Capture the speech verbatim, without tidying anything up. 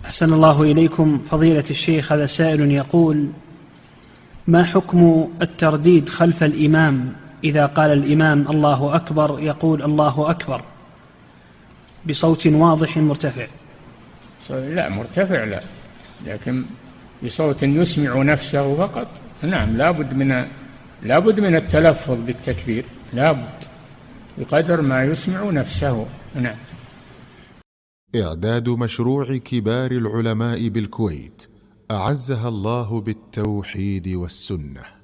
أحسن الله إليكم فضيلة الشيخ. هذا سائل يقول: ما حكم الترديد خلف الإمام إذا قال الإمام الله أكبر يقول الله أكبر بصوت واضح مرتفع؟ لا، مرتفع لا، لكن بصوت يسمع نفسه فقط. نعم، لابد من لابد من التلفظ بالتكبير، لابد بقدر ما يسمع نفسه. نعم. إعداد مشروع كبار العلماء بالكويت أعزها الله بالتوحيد والسنة.